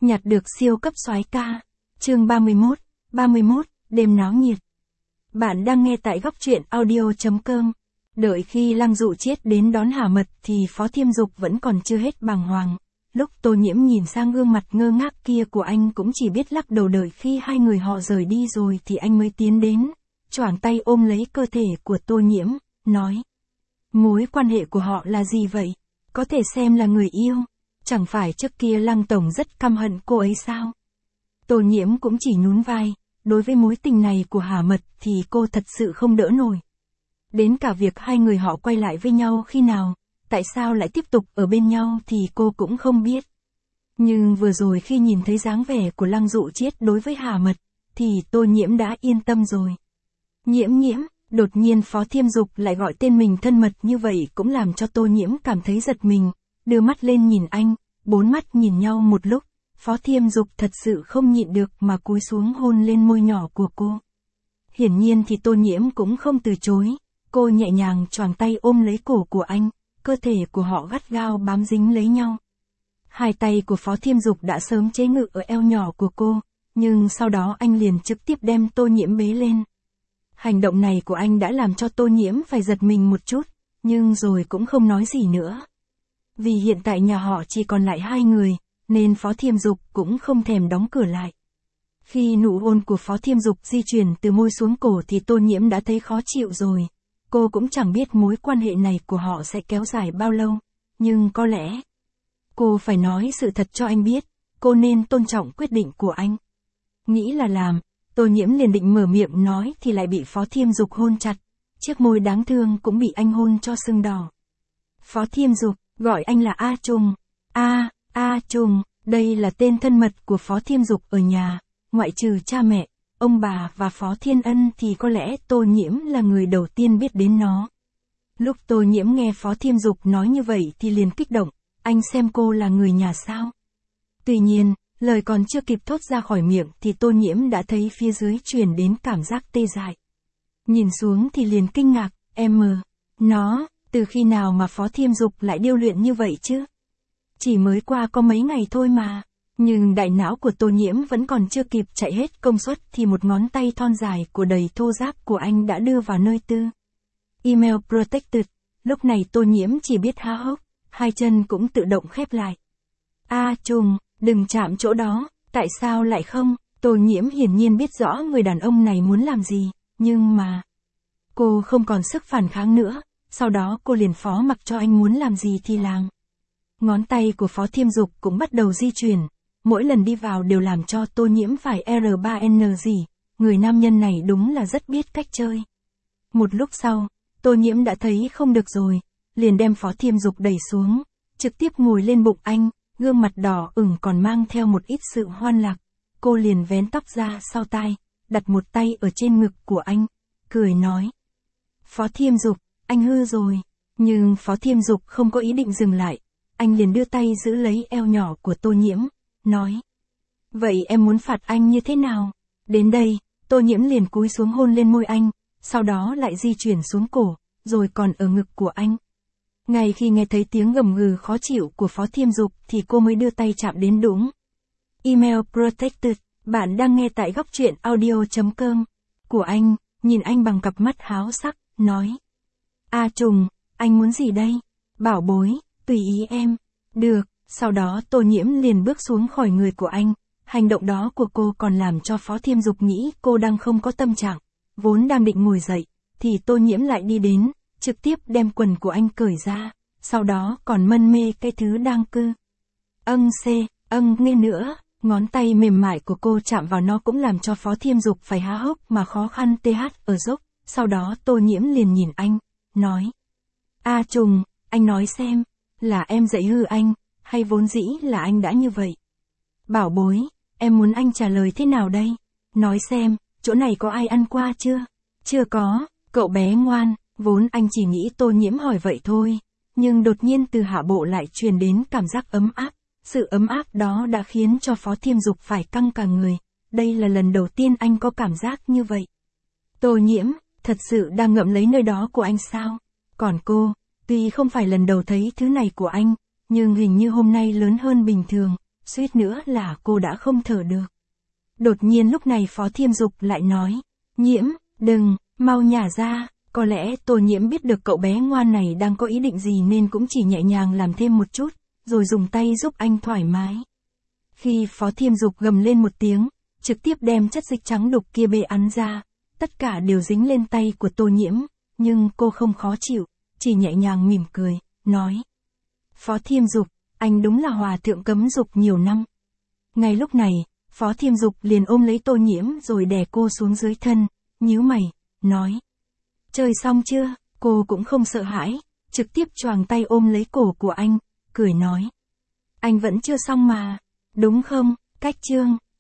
Nhặt được siêu cấp soái ca. Chương 31, đêm náo nhiệt. Bạn đang nghe tại góc truyện audio.com. Đợi khi Lăng Dụ Chiết đến đón Hà Mật thì Phó Thiêm Dục vẫn còn chưa hết bàng hoàng. Lúc Tô Nhiễm nhìn sang gương mặt ngơ ngác kia của anh cũng chỉ biết lắc đầu, đợi khi hai người họ rời đi rồi thì anh mới tiến đến, choàng tay ôm lấy cơ thể của Tô Nhiễm, nói: mối quan hệ của họ là gì vậy? Có thể xem là người yêu. Chẳng phải trước kia Lăng Tổng rất căm hận cô ấy sao? Tô Nhiễm cũng chỉ nhún vai, đối với mối tình này của Hà Mật thì cô thật sự không đỡ nổi. Đến cả việc hai người họ quay lại với nhau khi nào, tại sao lại tiếp tục ở bên nhau thì cô cũng không biết. Nhưng vừa rồi khi nhìn thấy dáng vẻ của Lăng Dụ Chiết đối với Hà Mật, thì Tô Nhiễm đã yên tâm rồi. Nhiễm, đột nhiên Phó Thiêm Dục lại gọi tên mình thân mật như vậy cũng làm cho Tô Nhiễm cảm thấy giật mình, đưa mắt lên nhìn anh, bốn mắt nhìn nhau một lúc, Phó Thiêm Dục thật sự không nhịn được mà cúi xuống hôn lên môi nhỏ của cô. Hiển nhiên thì Tô Nhiễm cũng không từ chối, cô nhẹ nhàng choàng tay ôm lấy cổ của anh, cơ thể của họ gắt gao bám dính lấy nhau. Hai tay của Phó Thiêm Dục đã sớm chế ngự ở eo nhỏ của cô, nhưng sau đó anh liền trực tiếp đem Tô Nhiễm bế lên. Hành động này của anh đã làm cho Tô Nhiễm phải giật mình một chút, nhưng rồi cũng không nói gì nữa. Vì hiện tại nhà họ chỉ còn lại hai người, nên Phó Thiêm Dục cũng không thèm đóng cửa lại. Khi nụ hôn của Phó Thiêm Dục di chuyển từ môi xuống cổ thì Tô Nhiễm đã thấy khó chịu rồi. Cô cũng chẳng biết mối quan hệ này của họ sẽ kéo dài bao lâu, nhưng có lẽ cô phải nói sự thật cho anh biết, cô nên tôn trọng quyết định của anh. Nghĩ là làm, Tô Nhiễm liền định mở miệng nói thì lại bị Phó Thiêm Dục hôn chặt, chiếc môi đáng thương cũng bị anh hôn cho sưng đỏ. Phó Thiêm Dục, gọi anh là A Trùng. A Trùng, đây là tên thân mật của Phó Thiêm Dục ở nhà, ngoại trừ cha mẹ, ông bà và Phó Thiên Ân thì có lẽ Tô Nhiễm là người đầu tiên biết đến nó. Lúc Tô Nhiễm nghe Phó Thiêm Dục nói như vậy thì liền kích động, anh xem cô là người nhà sao? Tuy nhiên, lời còn chưa kịp thốt ra khỏi miệng thì Tô Nhiễm đã thấy phía dưới truyền đến cảm giác tê dại. Nhìn xuống thì liền kinh ngạc, nó, từ khi nào mà Phó Thiêm Dục lại điêu luyện như vậy chứ? Chỉ mới qua có mấy ngày thôi mà. Nhưng đại não của Tô Nhiễm vẫn còn chưa kịp chạy hết công suất thì một ngón tay thon dài của đầy thô ráp của anh đã đưa vào nơi tư. Email protected. Lúc này Tô Nhiễm chỉ biết há hốc, hai chân cũng tự động khép lại. A Trùng, đừng chạm chỗ đó, tại sao lại không? Tô Nhiễm hiển nhiên biết rõ người đàn ông này muốn làm gì, nhưng mà cô không còn sức phản kháng nữa, sau đó cô liền phó mặc cho anh muốn làm gì thì làm. Ngón tay của Phó Thiêm Dục cũng bắt đầu di chuyển, mỗi lần đi vào đều làm cho Tô Nhiễm phải R3N gì, người nam nhân này đúng là rất biết cách chơi. Một lúc sau, Tô Nhiễm đã thấy không được rồi, liền đem Phó Thiêm Dục đẩy xuống, trực tiếp ngồi lên bụng anh, gương mặt đỏ ửng còn mang theo một ít sự hoan lạc. Cô liền vén tóc ra sau tai, đặt một tay ở trên ngực của anh, cười nói: Phó Thiêm Dục, anh hư rồi. Nhưng Phó Thiêm Dục không có ý định dừng lại, anh liền đưa tay giữ lấy eo nhỏ của Tô Nhiễm, nói: vậy em muốn phạt anh như thế nào? Đến đây, Tô Nhiễm liền cúi xuống hôn lên môi anh, sau đó lại di chuyển xuống cổ, rồi còn ở ngực của anh. Ngay khi nghe thấy tiếng gầm gừ khó chịu của Phó Thiêm Dục thì cô mới đưa tay chạm đến đúng. Email protected, bạn đang nghe tại góc truyện audio.com. Của anh, nhìn anh bằng cặp mắt háo sắc, nói: A Trùng, anh muốn gì đây? Bảo bối, tùy ý em. Được, sau đó Tô Nhiễm liền bước xuống khỏi người của anh. Hành động đó của cô còn làm cho Phó Thiêm Dục nghĩ cô đang không có tâm trạng. Vốn đang định ngồi dậy, thì Tô Nhiễm lại đi đến, trực tiếp đem quần của anh cởi ra, sau đó còn mân mê cái thứ đang nghe nữa. Ngón tay mềm mại của cô chạm vào nó cũng làm cho Phó Thiêm Dục phải há hốc mà khó khăn ở dốc. Sau đó Tô Nhiễm liền nhìn anh, nói: A Trùng, anh nói xem, là em dạy hư anh, hay vốn dĩ là anh đã như vậy? Bảo bối, em muốn anh trả lời thế nào đây? Nói xem, chỗ này có ai ăn qua chưa? Chưa có, cậu bé ngoan. Vốn anh chỉ nghĩ Tô Nhiễm hỏi vậy thôi, nhưng đột nhiên từ hạ bộ lại truyền đến cảm giác ấm áp. Sự ấm áp đó đã khiến cho Phó Thiêm Dục phải căng cả người. Đây là lần đầu tiên anh có cảm giác như vậy. Tô Nhiễm, thật sự đang ngậm lấy nơi đó của anh sao? Còn cô, tuy không phải lần đầu thấy thứ này của anh, nhưng hình như hôm nay lớn hơn bình thường, suýt nữa là cô đã không thở được. Đột nhiên lúc này Phó Thiêm Dục lại nói, Nhiễm, đừng, mau nhả ra. Có lẽ Tô Nhiễm biết được cậu bé ngoan này đang có ý định gì nên cũng chỉ nhẹ nhàng làm thêm một chút, rồi dùng tay giúp anh thoải mái. Khi Phó Thiêm Dục gầm lên một tiếng, trực tiếp đem chất dịch trắng đục kia bê ắn ra, tất cả đều dính lên tay của Tô Nhiễm, nhưng cô không khó chịu, chỉ nhẹ nhàng mỉm cười, nói. Phó Thiêm Dục, anh đúng là hòa thượng cấm dục nhiều năm. Ngay lúc này, Phó Thiêm Dục liền ôm lấy Tô Nhiễm rồi đè cô xuống dưới thân, nhíu mày, nói. Chơi xong chưa? Cô cũng không sợ hãi, trực tiếp choàng tay ôm lấy cổ của anh, cười nói. Anh vẫn chưa xong mà, đúng không, Cách Trương?